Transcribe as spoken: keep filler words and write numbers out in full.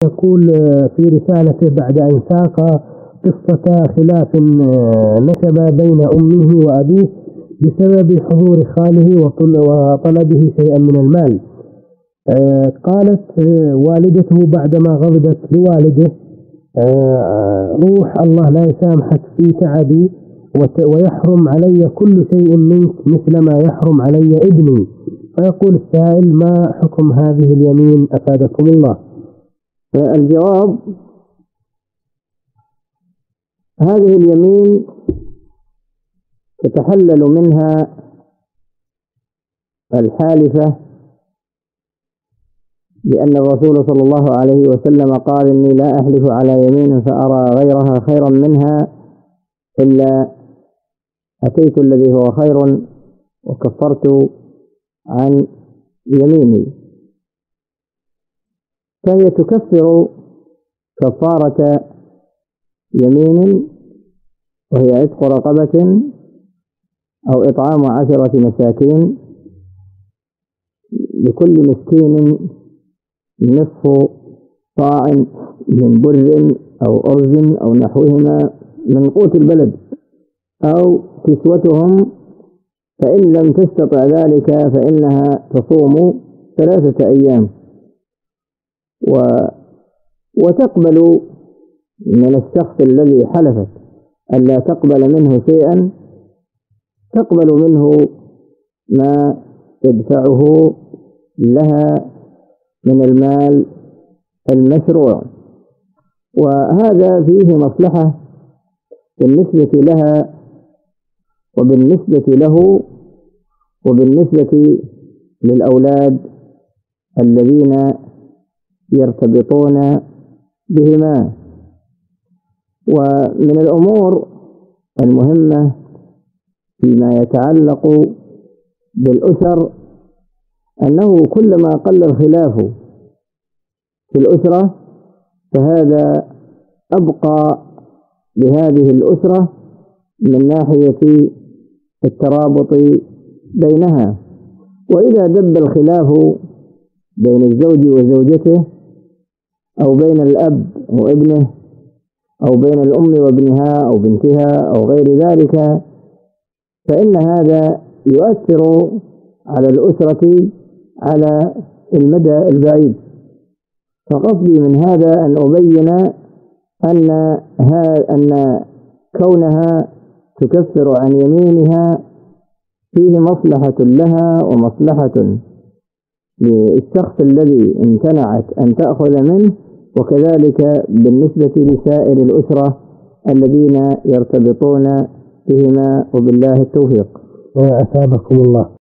يقول في رسالته بعد أن ساق قصة خلاف نشب بين أمه وأبيه بسبب حضور خاله وطلبه شيئا من المال. قالت والدته بعدما غضبت لوالده: روح الله لا يسامحك في تعبي ويحرم علي كل شيء منك مثل ما يحرم علي ابني. فيقول السائل: ما حكم هذه اليمين أفادكم الله؟ الجواب: هذه اليمين تتحلل منها الحالفة، لأن الرسول صلى الله عليه وسلم قال: إني لا أحلف على يمين فأرى غيرها خيرا منها إلا أتيت الذي هو خير وكفرت عن يميني. فهي تكفر كفارة يمين، وهي عتق رقبة أو إطعام عشرة مساكين، لكل مسكين نصف صاع من بر أو أرز أو نحوهما من قوت البلد، أو كسوتهم، فإن لم تستطع ذلك فإنها تصوم ثلاثة أيام. و... وتقبل من الشخص الذي حلفت ألا تقبل منه شيئا، تقبل منه ما تدفعه لها من المال المشروع، وهذا فيه مصلحة بالنسبة لها وبالنسبة له وبالنسبة للأولاد الذين يرتبطون بهما. ومن الأمور المهمة فيما يتعلق بالأسر أنه كلما قل الخلاف في الأسرة فهذا أبقى لهذه الأسرة من ناحية الترابط بينها. وإذا دب الخلاف بين الزوج وزوجته، أو بين الأب وابنه، أو بين الأم وابنها أو بنتها أو غير ذلك، فإن هذا يؤثر على الأسرة على المدى البعيد. فقصدي من هذا أن أبين أن أن كونها تكفر عن يمينها فيه مصلحة لها ومصلحة للشخص الذي امتنعت أن تأخذ منه، وكذلك بالنسبة لسائر الأسرة الذين يرتبطون بهما، وبالله التوفيق. أثابكم الله.